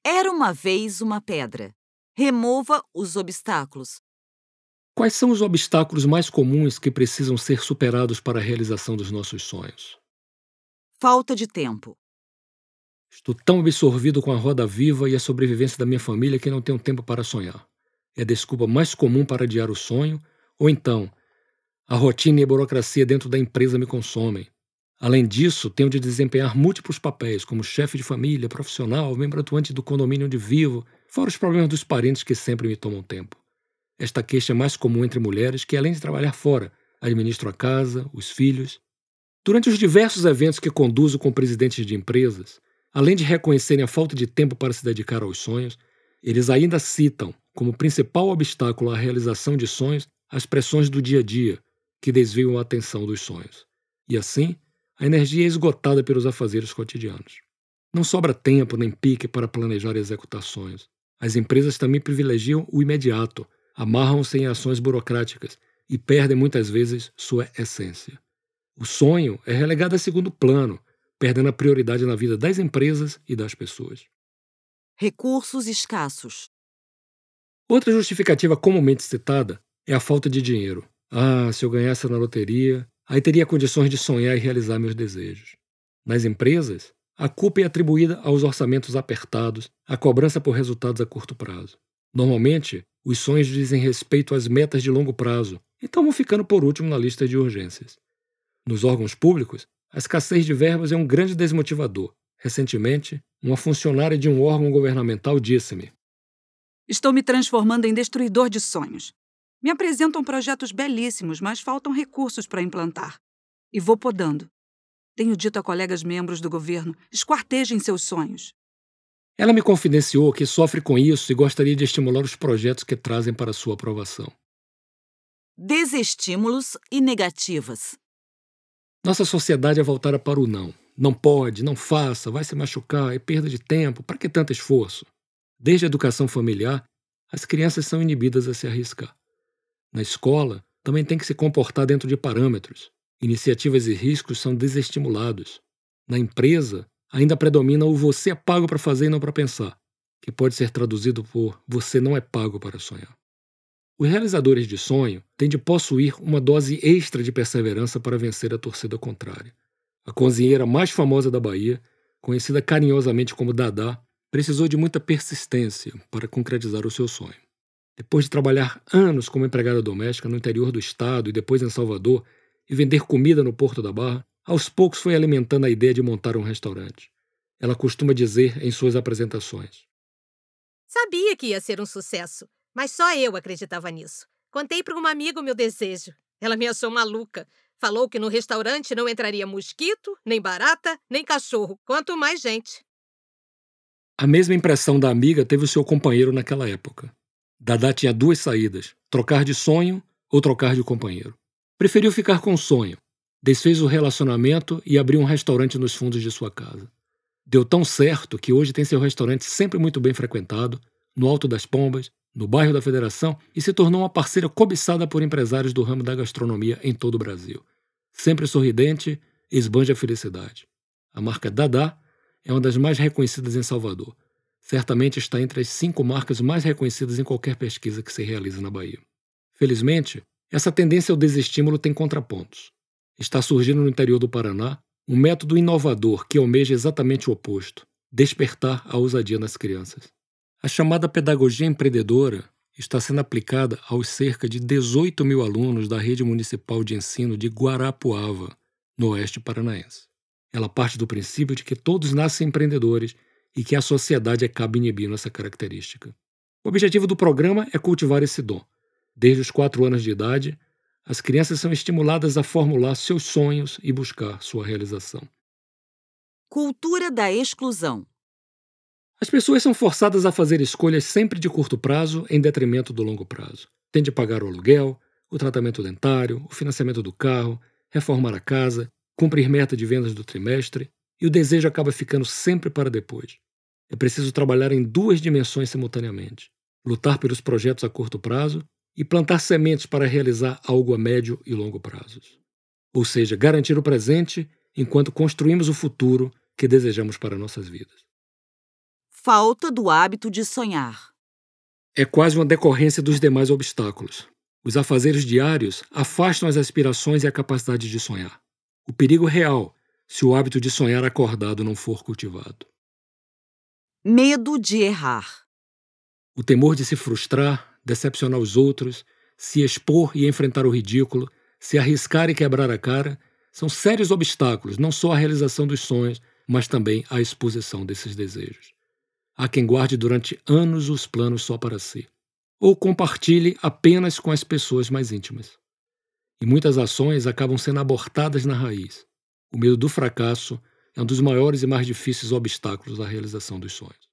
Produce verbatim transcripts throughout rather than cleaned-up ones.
Era uma vez uma pedra. Remova os obstáculos. Quais são os obstáculos mais comuns que precisam ser superados para a realização dos nossos sonhos? Falta de tempo. Estou tão absorvido com a roda viva e a sobrevivência da minha família que não tenho tempo para sonhar. É a desculpa mais comum para adiar o sonho, ou então, a rotina e a burocracia dentro da empresa me consomem. Além disso, tenho de desempenhar múltiplos papéis, como chefe de família, profissional, membro atuante do condomínio onde vivo, fora os problemas dos parentes que sempre me tomam tempo. Esta queixa é mais comum entre mulheres que, além de trabalhar fora, administram a casa, os filhos. Durante os diversos eventos que conduzo com presidentes de empresas, além de reconhecerem a falta de tempo para se dedicar aos sonhos, eles ainda citam como principal obstáculo à realização de sonhos as pressões do dia a dia, que desviam a atenção dos sonhos. E assim, a energia é esgotada pelos afazeres cotidianos. Não sobra tempo nem pique para planejar e executar sonhos. As empresas também privilegiam o imediato, amarram-se em ações burocráticas e perdem muitas vezes sua essência. O sonho é relegado a segundo plano, perdendo a prioridade na vida das empresas e das pessoas. Recursos escassos. Outra justificativa comumente citada é a falta de dinheiro. Ah, se eu ganhasse na loteria, aí teria condições de sonhar e realizar meus desejos. Nas empresas, a culpa é atribuída aos orçamentos apertados, à cobrança por resultados a curto prazo. Normalmente, os sonhos dizem respeito às metas de longo prazo, então vão ficando por último na lista de urgências. Nos órgãos públicos, a escassez de verbas é um grande desmotivador. Recentemente, uma funcionária de um órgão governamental disse-me: Estou me transformando em destruidor de sonhos. Me apresentam projetos belíssimos, mas faltam recursos para implantar. E vou podando. Tenho dito a colegas membros do governo, esquartejem seus sonhos. Ela me confidenciou que sofre com isso e gostaria de estimular os projetos que trazem para sua aprovação. Desestímulos e negativas. Nossa sociedade é voltada para o não. Não pode, não faça, vai se machucar, é perda de tempo, para que tanto esforço? Desde a educação familiar, as crianças são inibidas a se arriscar. Na escola, também tem que se comportar dentro de parâmetros. Iniciativas e riscos são desestimulados. Na empresa, ainda predomina o você é pago para fazer e não para pensar, que pode ser traduzido por você não é pago para sonhar. Os realizadores de sonho têm de possuir uma dose extra de perseverança para vencer a torcida contrária. A cozinheira mais famosa da Bahia, conhecida carinhosamente como Dadá, precisou de muita persistência para concretizar o seu sonho. Depois de trabalhar anos como empregada doméstica no interior do estado e depois em Salvador e vender comida no Porto da Barra, aos poucos foi alimentando a ideia de montar um restaurante. Ela costuma dizer em suas apresentações: Sabia que ia ser um sucesso, mas só eu acreditava nisso. Contei para uma amiga o meu desejo. Ela me achou maluca. Falou que no restaurante não entraria mosquito, nem barata, nem cachorro, quanto mais gente. A mesma impressão da amiga teve o seu companheiro naquela época. Dadá tinha duas saídas: trocar de sonho ou trocar de companheiro. Preferiu ficar com o sonho. Desfez o relacionamento e abriu um restaurante nos fundos de sua casa. Deu tão certo que hoje tem seu restaurante sempre muito bem frequentado, no Alto das Pombas, no bairro da Federação, e se tornou uma parceira cobiçada por empresários do ramo da gastronomia em todo o Brasil. Sempre sorridente, esbanja a felicidade. A marca Dadá é uma das mais reconhecidas em Salvador. Certamente está entre as cinco marcas mais reconhecidas em qualquer pesquisa que se realiza na Bahia. Felizmente, essa tendência ao desestímulo tem contrapontos. Está surgindo no interior do Paraná um método inovador que almeja exatamente o oposto: despertar a ousadia nas crianças. A chamada pedagogia empreendedora está sendo aplicada aos cerca de dezoito mil alunos da rede municipal de ensino de Guarapuava, no oeste paranaense. Ela parte do princípio de que todos nascem empreendedores e que a sociedade acaba inibindo essa característica. O objetivo do programa é cultivar esse dom. Desde os quatro anos de idade, as crianças são estimuladas a formular seus sonhos e buscar sua realização. Cultura da exclusão. As pessoas são forçadas a fazer escolhas sempre de curto prazo em detrimento do longo prazo. Tem de pagar o aluguel, o tratamento dentário, o financiamento do carro, reformar a casa, cumprir meta de vendas do trimestre, e o desejo acaba ficando sempre para depois. É preciso trabalhar em duas dimensões simultaneamente: lutar pelos projetos a curto prazo e plantar sementes para realizar algo a médio e longo prazos. Ou seja, garantir o presente enquanto construímos o futuro que desejamos para nossas vidas. falta do hábito de sonhar. É quase uma decorrência dos demais obstáculos. Os afazeres diários afastam as aspirações e a capacidade de sonhar. O perigo real, se o hábito de sonhar acordado não for cultivado. Medo de errar. O temor de se frustrar, decepcionar os outros, se expor e enfrentar o ridículo, se arriscar e quebrar a cara, são sérios obstáculos, não só à realização dos sonhos, mas também à exposição desses desejos. Há quem guarde durante anos os planos só para si, ou compartilhe apenas com as pessoas mais íntimas. E muitas ações acabam sendo abortadas na raiz. O medo do fracasso é um dos maiores e mais difíceis obstáculos à realização dos sonhos.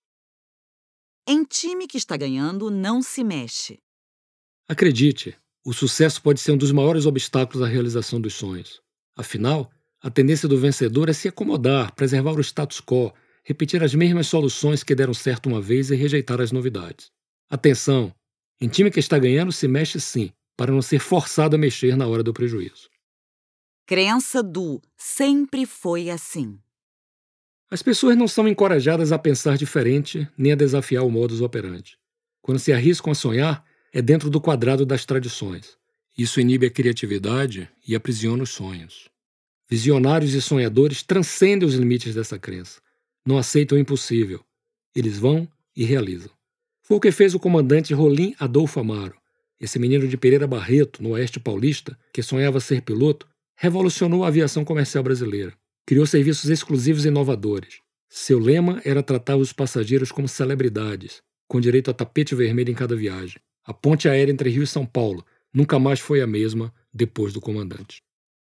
Em time que está ganhando, não se mexe. Acredite, o sucesso pode ser um dos maiores obstáculos à realização dos sonhos. Afinal, a tendência do vencedor é se acomodar, preservar o status quo, repetir as mesmas soluções que deram certo uma vez e rejeitar as novidades. Atenção! Em time que está ganhando, se mexe sim, para não ser forçado a mexer na hora do prejuízo. Crença do sempre foi assim. As pessoas não são encorajadas a pensar diferente nem a desafiar o modus operandi. Quando se arriscam a sonhar, é dentro do quadrado das tradições. Isso inibe a criatividade e aprisiona os sonhos. Visionários e sonhadores transcendem os limites dessa crença. Não aceitam o impossível. Eles vão e realizam. Foi o que fez o comandante Rolim Adolfo Amaro. Esse menino de Pereira Barreto, no oeste paulista, que sonhava ser piloto, revolucionou a aviação comercial brasileira. Criou serviços exclusivos e inovadores. Seu lema era tratar os passageiros como celebridades, com direito a tapete vermelho em cada viagem. A ponte aérea entre Rio e São Paulo nunca mais foi a mesma depois do comandante.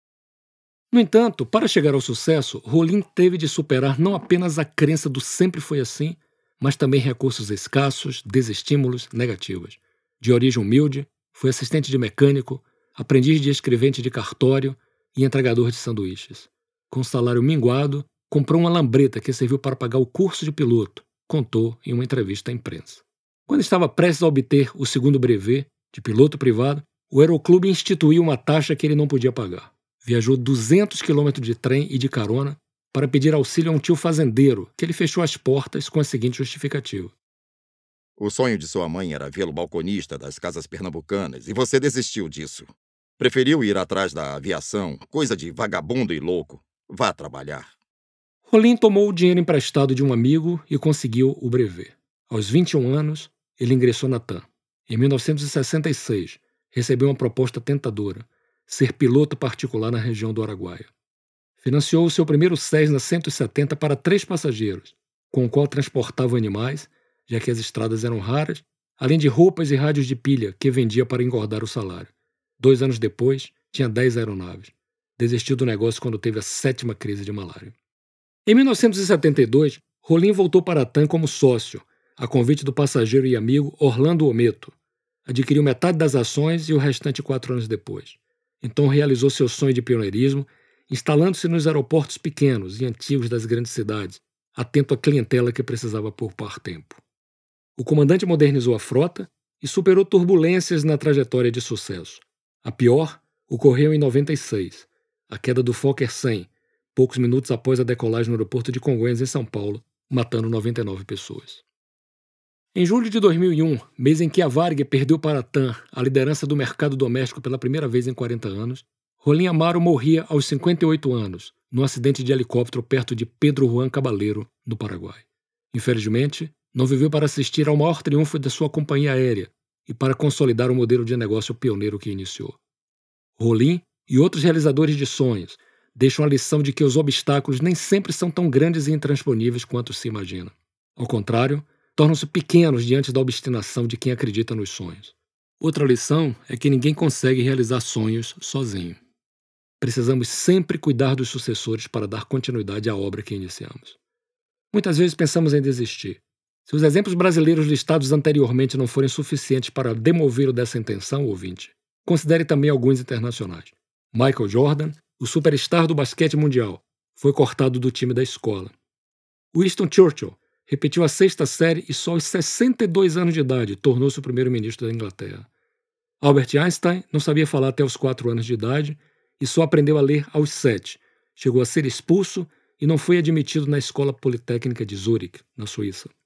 No entanto, para chegar ao sucesso, Rolim teve de superar não apenas a crença do sempre foi assim, mas também recursos escassos, desestímulos, negativas. De origem humilde, foi assistente de mecânico, aprendiz de escrevente de cartório e entregador de sanduíches. Com salário minguado, comprou uma lambreta que serviu para pagar o curso de piloto, contou em uma entrevista à imprensa. Quando estava prestes a obter o segundo brevet de piloto privado, o Aeroclube instituiu uma taxa que ele não podia pagar. Viajou duzentos quilômetros de trem e de carona para pedir auxílio a um tio fazendeiro, que ele fechou as portas com a seguinte justificativa. O sonho de sua mãe era vê-lo balconista das casas pernambucanas e você desistiu disso. Preferiu ir atrás da aviação, coisa de vagabundo e louco. Vá trabalhar. Rolim tomou o dinheiro emprestado de um amigo e conseguiu o brevet. Aos vinte e um anos, ele ingressou na TAM. Em mil novecentos e sessenta e seis, recebeu uma proposta tentadora, ser piloto particular na região do Araguaia. Financiou o seu primeiro Cessna cento e setenta para três passageiros, com o qual transportava animais, já que as estradas eram raras, além de roupas e rádios de pilha que vendia para engordar o salário. Dois anos depois, tinha dez aeronaves. Desistiu do negócio quando teve a sétima crise de malária. Em mil novecentos e setenta e dois, Rolim voltou para a TAM como sócio, a convite do passageiro e amigo Orlando Ometo. Adquiriu metade das ações e o restante quatro anos depois. Então realizou seu sonho de pioneirismo, instalando-se nos aeroportos pequenos e antigos das grandes cidades, atento à clientela que precisava poupar tempo. O comandante modernizou a frota e superou turbulências na trajetória de sucesso. A pior ocorreu em noventa e seis, a queda do Fokker cem, poucos minutos após a decolagem no aeroporto de Congonhas, em São Paulo, matando noventa e nove pessoas. Em julho de dois mil e um, mês em que a Varig perdeu para a TAM a liderança do mercado doméstico pela primeira vez em quarenta anos, Rolim Amaro morria aos cinquenta e oito anos, num acidente de helicóptero perto de Pedro Juan Cabaleiro, no Paraguai. Infelizmente, não viveu para assistir ao maior triunfo da sua companhia aérea e para consolidar o modelo de negócio pioneiro que iniciou. Rolim e outros realizadores de sonhos deixam a lição de que os obstáculos nem sempre são tão grandes e intransponíveis quanto se imagina. Ao contrário, tornam-se pequenos diante da obstinação de quem acredita nos sonhos. Outra lição é que ninguém consegue realizar sonhos sozinho. Precisamos sempre cuidar dos sucessores para dar continuidade à obra que iniciamos. Muitas vezes pensamos em desistir. Se os exemplos brasileiros listados anteriormente não forem suficientes para demover dessa intenção, ouvinte, considere também alguns internacionais. Michael Jordan, o superstar do basquete mundial, foi cortado do time da escola. Winston Churchill repetiu a sexta série e só aos sessenta e dois anos de idade tornou-se o primeiro-ministro da Inglaterra. Albert Einstein não sabia falar até os quatro anos de idade e só aprendeu a ler aos sete. Chegou a ser expulso e não foi admitido na Escola Politécnica de Zurique, na Suíça.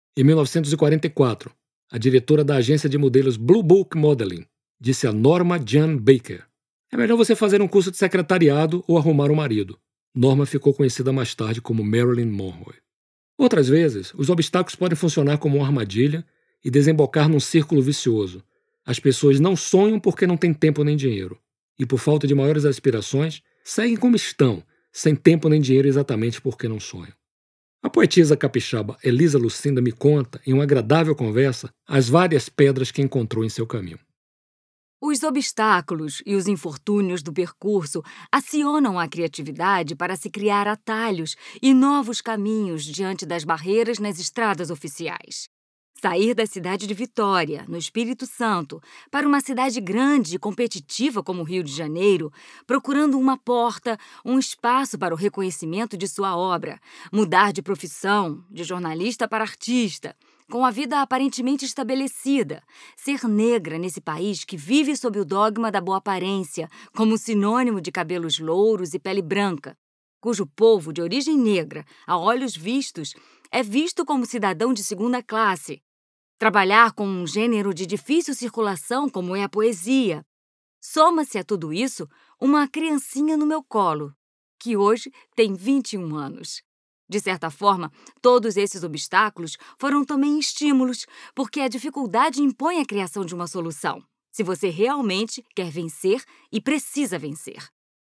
Em mil novecentos e quarenta e quatro, a diretora da agência de modelos Blue Book Modeling disse a Norma Jean Baker: é melhor você fazer um curso de secretariado ou arrumar um marido. Norma ficou conhecida mais tarde como Marilyn Monroe. Outras vezes, os obstáculos podem funcionar como uma armadilha e desembocar num círculo vicioso. As pessoas não sonham porque não têm tempo nem dinheiro. E por falta de maiores aspirações, seguem como estão, sem tempo nem dinheiro exatamente porque não sonham. A poetisa capixaba Elisa Lucinda me conta, em uma agradável conversa, as várias pedras que encontrou em seu caminho. Os obstáculos e os infortúnios do percurso acionam a criatividade para se criar atalhos e novos caminhos diante das barreiras nas estradas oficiais. Sair da cidade de Vitória, no Espírito Santo, para uma cidade grande e competitiva como o Rio de Janeiro, procurando uma porta, um espaço para o reconhecimento de sua obra, mudar de profissão, de jornalista para artista, com a vida aparentemente estabelecida, ser negra nesse país que vive sob o dogma da boa aparência, como sinônimo de cabelos louros e pele branca, cujo povo de origem negra, a olhos vistos, é visto como cidadão de segunda classe. Trabalhar com um gênero de difícil circulação como é a poesia. Soma-se a tudo isso uma criancinha no meu colo, que hoje tem vinte e um anos. De certa forma, todos esses obstáculos foram também estímulos, porque a dificuldade impõe a criação de uma solução, se você realmente quer vencer e precisa vencer.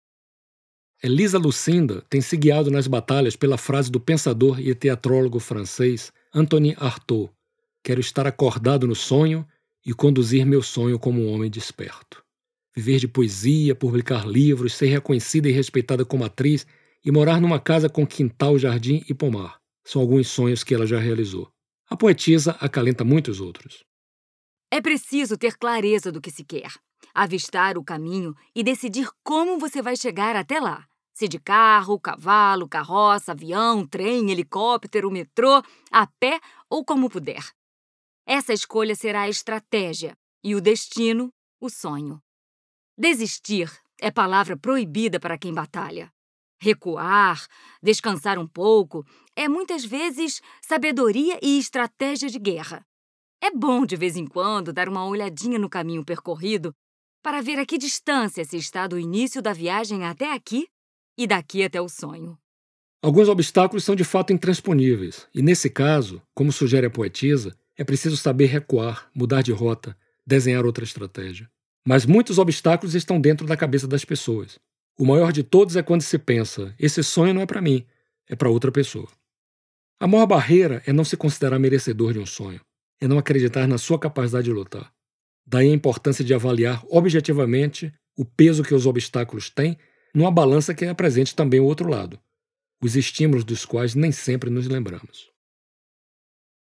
Elisa Lucinda tem se guiado nas batalhas pela frase do pensador e teatrólogo francês Anthony Artaud: quero estar acordado no sonho e conduzir meu sonho como um homem desperto. Viver de poesia, publicar livros, ser reconhecida e respeitada como atriz e morar numa casa com quintal, jardim e pomar são alguns sonhos que ela já realizou. A poetisa acalenta muitos outros. É preciso ter clareza do que se quer, avistar o caminho e decidir como você vai chegar até lá. Se de carro, cavalo, carroça, avião, trem, helicóptero, metrô, a pé ou como puder. Essa escolha será a estratégia e o destino, o sonho. Desistir é palavra proibida para quem batalha. Recuar, descansar um pouco, é muitas vezes sabedoria e estratégia de guerra. É bom, de vez em quando, dar uma olhadinha no caminho percorrido para ver a que distância se está do início da viagem até aqui e daqui até o sonho. Alguns obstáculos são de fato intransponíveis, e nesse caso, como sugere a poetisa, é preciso saber recuar, mudar de rota, desenhar outra estratégia. Mas muitos obstáculos estão dentro da cabeça das pessoas. O maior de todos é quando se pensa: esse sonho não é para mim, é para outra pessoa. A maior barreira é não se considerar merecedor de um sonho, é não acreditar na sua capacidade de lutar. Daí a importância de avaliar objetivamente o peso que os obstáculos têm numa balança que apresente também o outro lado, os estímulos dos quais nem sempre nos lembramos.